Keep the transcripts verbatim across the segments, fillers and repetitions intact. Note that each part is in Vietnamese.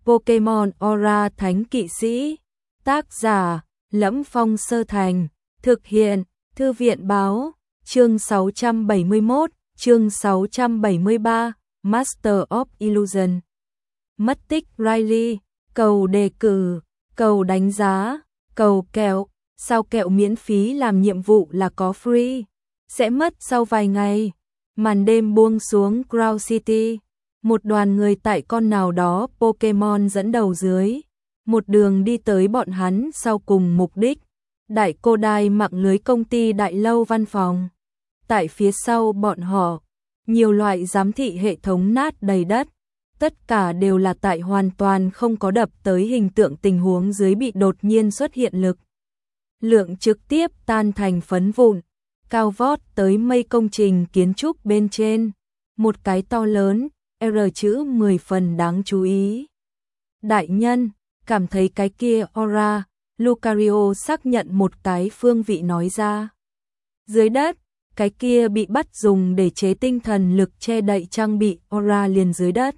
Pokemon Aura Thánh Kỵ Sĩ. Tác giả: Lẫm Phong Sơ Thành. Thực hiện: Thư viện báo. Chương sáu trăm bảy mươi mốt, chương sáu trăm bảy mươi ba, Master of Illusion. Mất tích Riley, cầu đề cử, cầu đánh giá, cầu kẹo, sao kẹo miễn phí làm nhiệm vụ là có free, sẽ mất sau vài ngày. Màn đêm buông xuống Crown City, một đoàn người tại con nào đó Pokemon dẫn đầu dưới, một đường đi tới bọn hắn sau cùng mục đích, đại cô đài mạng lưới công ty đại lâu văn phòng. Tại phía sau bọn họ, nhiều loại giám thị hệ thống nát đầy đất, tất cả đều là tại hoàn toàn không có đập tới hình tượng tình huống dưới bị đột nhiên xuất hiện lực lượng trực tiếp tan thành phấn vụn, cao vót tới mây công trình kiến trúc bên trên, một cái to lớn, R chữ mười phần đáng chú ý. Đại nhân, cảm thấy cái kia Aura, Lucario xác nhận một cái phương vị nói ra. Dưới đất, cái kia bị bắt dùng để chế tinh thần lực che đậy trang bị Aura liền dưới đất.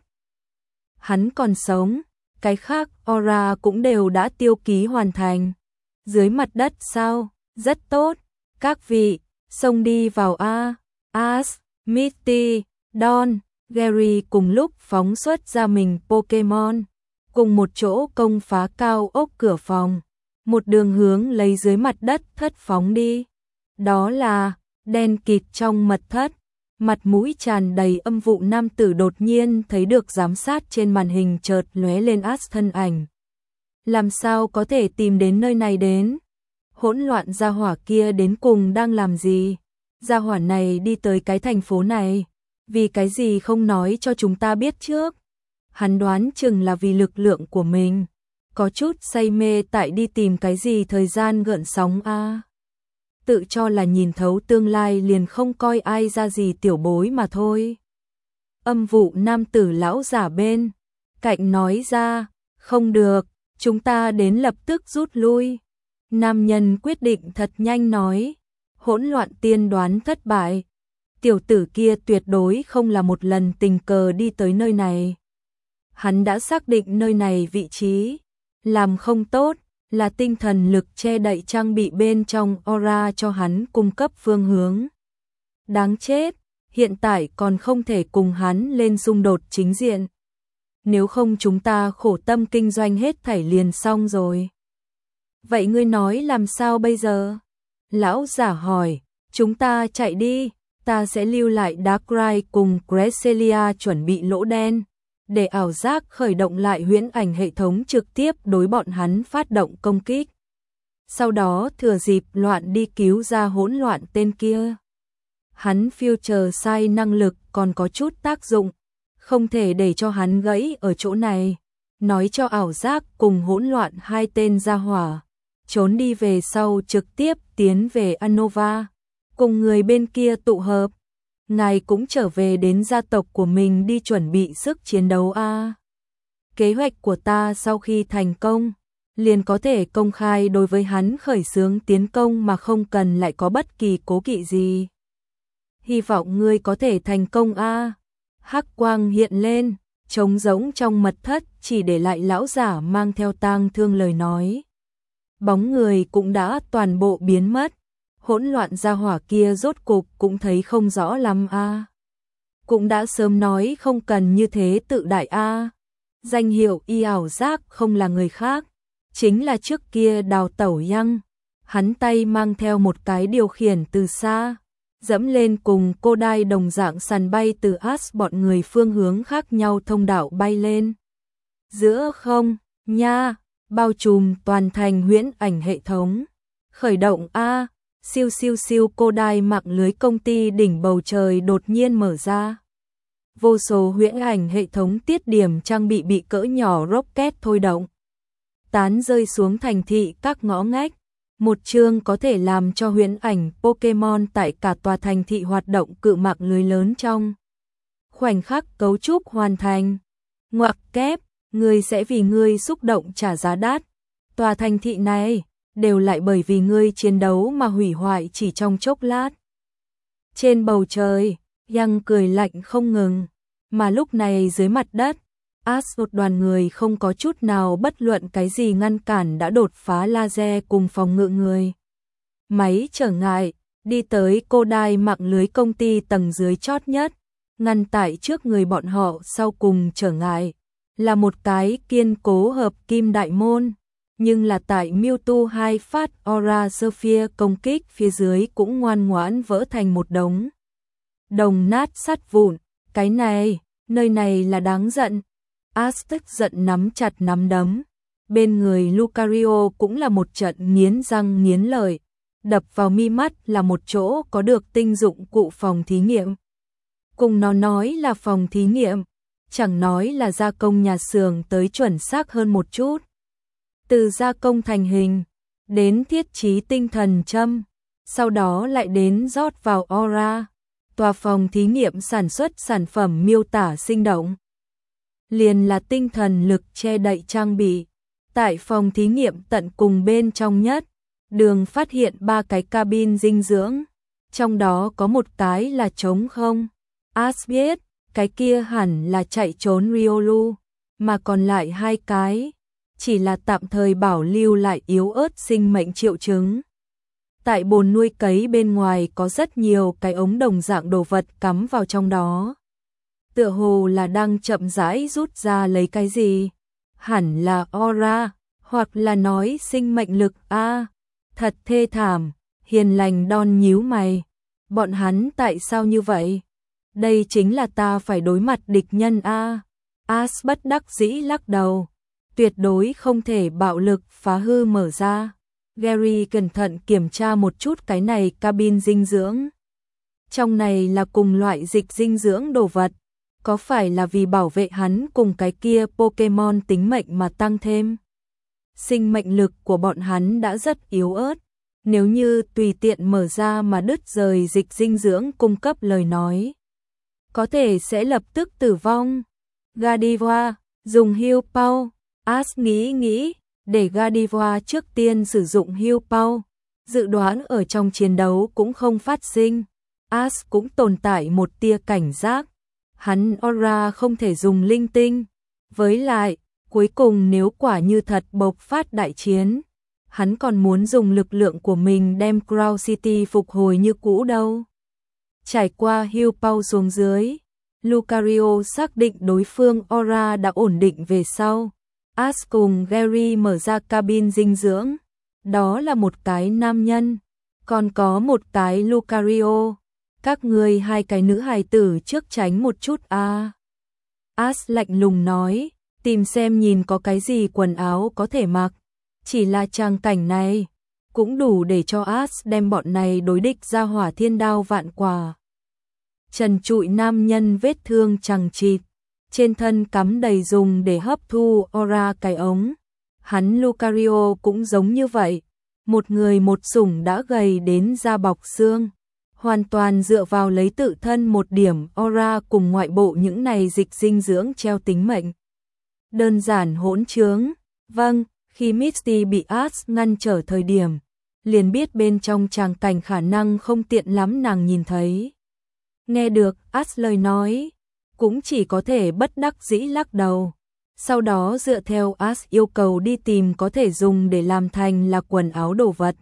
Hắn còn sống, cái khác Aura cũng đều đã tiêu ký hoàn thành. Dưới mặt đất sao? Rất tốt. Các vị, xông đi vào A. Ash, Misty, Dawn, Gary cùng lúc phóng xuất ra mình Pokemon, cùng một chỗ công phá cao ốc cửa phòng, một đường hướng lấy dưới mặt đất thất phóng đi. Đó là đen kịt trong mật thất, mặt mũi tràn đầy âm vụ nam tử đột nhiên thấy được giám sát trên màn hình chợt lóe lên Ash thân ảnh. Làm sao có thể tìm đến nơi này đến? Hỗn loạn gia hỏa kia đến cùng đang làm gì? Gia hỏa này đi tới cái thành phố này, vì cái gì không nói cho chúng ta biết trước? Hắn đoán chừng là vì lực lượng của mình, có chút say mê tại đi tìm cái gì thời gian gợn sóng a. À. Tự cho là nhìn thấu tương lai liền không coi ai ra gì tiểu bối mà thôi. Âm vụ nam tử lão giả bên cạnh nói ra, không được, chúng ta đến lập tức rút lui. Nam nhân quyết định thật nhanh nói, hỗn loạn tiên đoán thất bại. Tiểu tử kia tuyệt đối không là một lần tình cờ đi tới nơi này. Hắn đã xác định nơi này vị trí, làm không tốt, là tinh thần lực che đậy trang bị bên trong Aura cho hắn cung cấp phương hướng. Đáng chết, hiện tại còn không thể cùng hắn lên xung đột chính diện. Nếu không chúng ta khổ tâm kinh doanh hết thảy liền xong rồi. Vậy ngươi nói làm sao bây giờ? Lão giả hỏi, chúng ta chạy đi, ta sẽ lưu lại Darkrai cùng Cresselia chuẩn bị lỗ đen, để ảo giác khởi động lại huyễn ảnh hệ thống trực tiếp đối bọn hắn phát động công kích. Sau đó thừa dịp loạn đi cứu ra hỗn loạn tên kia. Hắn future sai năng lực còn có chút tác dụng, không thể để cho hắn gãy ở chỗ này. Nói cho ảo giác cùng hỗn loạn hai tên gia hỏa, trốn đi về sau trực tiếp tiến về Unova, cùng người bên kia tụ hợp. Ngài cũng trở về đến gia tộc của mình đi chuẩn bị sức chiến đấu a. À. Kế hoạch của ta sau khi thành công, liền có thể công khai đối với hắn khởi xướng tiến công mà không cần lại có bất kỳ cố kỵ gì. Hy vọng ngươi có thể thành công a. À. Hắc quang hiện lên, trống rỗng trong mật thất chỉ để lại lão giả mang theo tang thương lời nói. Bóng người cũng đã toàn bộ biến mất. Hỗn loạn gia hỏa kia rốt cục cũng thấy không rõ lắm a. À. Cũng đã sớm nói không cần như thế tự đại a. À. Danh hiệu y ảo giác không là người khác, chính là trước kia Đào Tẩu Yang. Hắn tay mang theo một cái điều khiển từ xa, dẫm lên cùng cô đai đồng dạng sàn bay từ Ash bọn người phương hướng khác nhau thông đạo bay lên. Giữa không, nha, bao trùm toàn thành huyễn ảnh hệ thống. Khởi động a. Siêu siêu siêu cô đai mạng lưới công ty đỉnh bầu trời đột nhiên mở ra. Vô số huyễn ảnh hệ thống tiết điểm trang bị bị cỡ nhỏ rocket thôi động, tán rơi xuống thành thị các ngõ ngách. Một chương có thể làm cho huyễn ảnh Pokemon tại cả tòa thành thị hoạt động cự mạng lưới lớn trong khoảnh khắc cấu trúc hoàn thành. Ngoặc kép, ngươi sẽ vì ngươi xúc động trả giá đắt. Tòa thành thị này đều lại bởi vì ngươi chiến đấu mà hủy hoại chỉ trong chốc lát. Trên bầu trời, Yang cười lạnh không ngừng, mà lúc này dưới mặt đất, As một đoàn người không có chút nào bất luận cái gì ngăn cản đã đột phá laser cùng phòng ngự người. Máy trở ngại, đi tới cô đai mạng lưới công ty tầng dưới chót nhất, ngăn tại trước người bọn họ sau cùng trở ngại. Là một cái kiên cố hợp kim đại môn, nhưng là tại Mewtwo hai phát Aura Sphere công kích phía dưới cũng ngoan ngoãn vỡ thành một đống. Đồng nát sắt vụn, cái này, nơi này là đáng giận. As tức giận nắm chặt nắm đấm, bên người Lucario cũng là một trận nghiến răng nghiến lợi, đập vào mi mắt là một chỗ có được tinh dụng cụ phòng thí nghiệm. Cùng nó nói là phòng thí nghiệm, chẳng nói là gia công nhà xưởng tới chuẩn xác hơn một chút. Từ gia công thành hình, đến thiết trí tinh thần châm, sau đó lại đến rót vào Aura. Tòa phòng thí nghiệm sản xuất sản phẩm miêu tả sinh động. Liền là tinh thần lực che đậy trang bị. Tại phòng thí nghiệm tận cùng bên trong nhất, Đường phát hiện ba cái cabin dinh dưỡng, trong đó có một cái là trống không. As biết, cái kia hẳn là chạy trốn Riolu, mà còn lại hai cái chỉ là tạm thời bảo lưu lại yếu ớt sinh mệnh triệu chứng. Tại bồn nuôi cấy bên ngoài có rất nhiều cái ống đồng dạng đồ vật cắm vào trong đó. Tựa hồ là đang chậm rãi rút ra lấy cái gì. Hẳn là aura, hoặc là nói sinh mệnh lực a. À, thật thê thảm, Hiền Lành Don nhíu mày. Bọn hắn tại sao như vậy? Đây chính là ta phải đối mặt địch nhân a. À. As bất đắc dĩ lắc đầu. Tuyệt đối không thể bạo lực phá hư mở ra. Gary cẩn thận kiểm tra một chút cái này cabin dinh dưỡng. Trong này là cùng loại dịch dinh dưỡng đồ vật. Có phải là vì bảo vệ hắn cùng cái kia Pokemon tính mệnh mà tăng thêm? Sinh mệnh lực của bọn hắn đã rất yếu ớt. Nếu như tùy tiện mở ra mà đứt rời dịch dinh dưỡng cung cấp lời nói, có thể sẽ lập tức tử vong. Gardevoir, dùng Heal Power. As nghĩ nghĩ, để Gardevoir trước tiên sử dụng Heal Power. Dự đoán ở trong chiến đấu cũng không phát sinh. As cũng tồn tại một tia cảnh giác. Hắn Aura không thể dùng linh tinh. Với lại, cuối cùng nếu quả như thật bộc phát đại chiến, hắn còn muốn dùng lực lượng của mình đem Crown City phục hồi như cũ đâu. Trải qua Heal Power xuống dưới, Lucario xác định đối phương Aura đã ổn định về sau. As cùng Gary mở ra cabin dinh dưỡng. Đó là một cái nam nhân, còn có một cái Lucario. Các người hai cái nữ hài tử trước tránh một chút a. À. As lạnh lùng nói, tìm xem nhìn có cái gì quần áo có thể mặc. Chỉ là trang cảnh này, cũng đủ để cho As đem bọn này đối địch ra hỏa thiên đao vạn quả. Trần trụi nam nhân vết thương chằng chịt, trên thân cắm đầy dùng để hấp thu aura cái ống. Hắn Lucario cũng giống như vậy, một người một sủng đã gầy đến da bọc xương, hoàn toàn dựa vào lấy tự thân một điểm aura cùng ngoại bộ những này dịch dinh dưỡng treo tính mệnh. Đơn giản hỗn trướng. Vâng, khi Misty bị As ngăn trở thời điểm, liền biết bên trong tràng cảnh khả năng không tiện lắm nàng nhìn thấy. Nghe được As lời nói, cũng chỉ có thể bất đắc dĩ lắc đầu. Sau đó dựa theo As yêu cầu đi tìm có thể dùng để làm thành là quần áo đồ vật.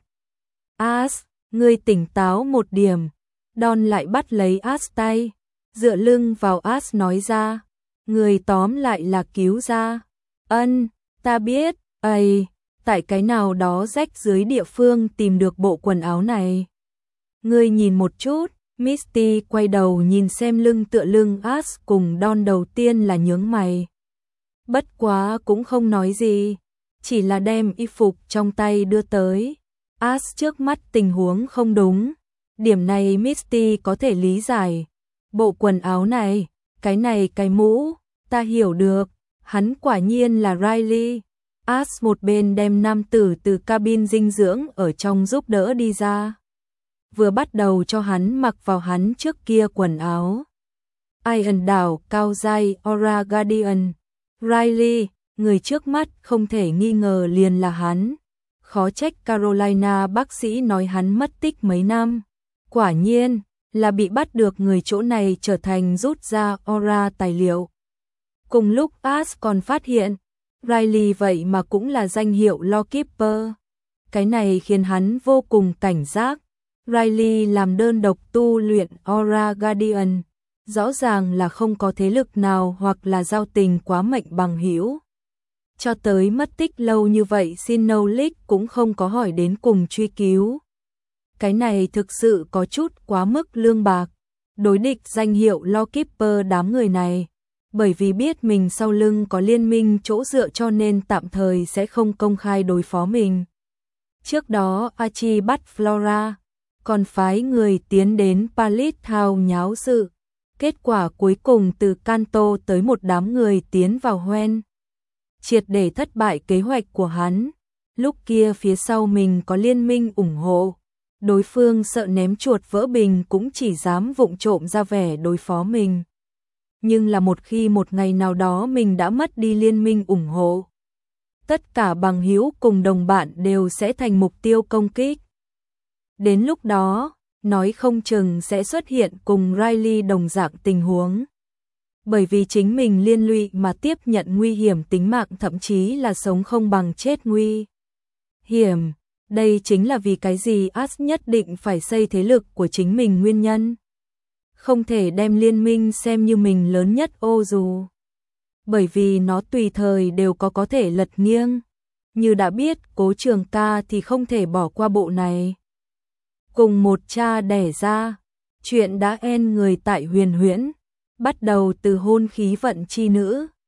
As, ngươi tỉnh táo một điểm. Don lại bắt lấy As tay, dựa lưng vào As nói ra. Người tóm lại là cứu ra. Ân, ta biết, ây, tại cái nào đó rách dưới địa phương tìm được bộ quần áo này. Ngươi nhìn một chút. Misty quay đầu nhìn xem lưng tựa lưng As cùng Don đầu tiên là nhướng mày. Bất quá cũng không nói gì, chỉ là đem y phục trong tay đưa tới. As trước mắt tình huống không đúng, điểm này Misty có thể lý giải. Bộ quần áo này, cái này cái mũ, ta hiểu được, hắn quả nhiên là Riley. As một bên đem nam tử từ cabin dinh dưỡng ở trong giúp đỡ đi ra, vừa bắt đầu cho hắn mặc vào hắn trước kia quần áo. Iron đảo cao dai Aura Guardian. Riley, người trước mắt không thể nghi ngờ liền là hắn. Khó trách Carolina bác sĩ nói hắn mất tích mấy năm. Quả nhiên là bị bắt được người chỗ này trở thành rút ra Aura tài liệu. Cùng lúc Ash còn phát hiện, Riley vậy mà cũng là danh hiệu Lawkeeper. Cái này khiến hắn vô cùng cảnh giác. Riley làm đơn độc tu luyện Aura Guardian, rõ ràng là không có thế lực nào hoặc là giao tình quá mệnh bằng hữu. Cho tới mất tích lâu như vậy Sinnoh cũng không có hỏi đến cùng truy cứu. Cái này thực sự có chút quá mức lương bạc. Đối địch danh hiệu Lawkeeper đám người này, bởi vì biết mình sau lưng có liên minh chỗ dựa cho nên tạm thời sẽ không công khai đối phó mình. Trước đó Archie bắt Flora, còn phái người tiến đến Palace Town nháo sự. Kết quả cuối cùng từ Kanto tới một đám người tiến vào Hoenn, triệt để thất bại kế hoạch của hắn. Lúc kia phía sau mình có liên minh ủng hộ, đối phương sợ ném chuột vỡ bình cũng chỉ dám vụng trộm ra vẻ đối phó mình. Nhưng là một khi một ngày nào đó mình đã mất đi liên minh ủng hộ, tất cả bằng hữu cùng đồng bạn đều sẽ thành mục tiêu công kích. Đến lúc đó, nói không chừng sẽ xuất hiện cùng Riley đồng dạng tình huống. Bởi vì chính mình liên lụy mà tiếp nhận nguy hiểm tính mạng, thậm chí là sống không bằng chết nguy hiểm. Đây chính là vì cái gì Ash nhất định phải xây thế lực của chính mình nguyên nhân. Không thể đem liên minh xem như mình lớn nhất ô dù. Bởi vì nó tùy thời đều có có thể lật nghiêng. Như đã biết Cố Trường Ca thì không thể bỏ qua bộ này. Cùng một cha đẻ ra, chuyện đã en người tại Huyền Huyễn, bắt đầu từ hôn khí vận chi nữ.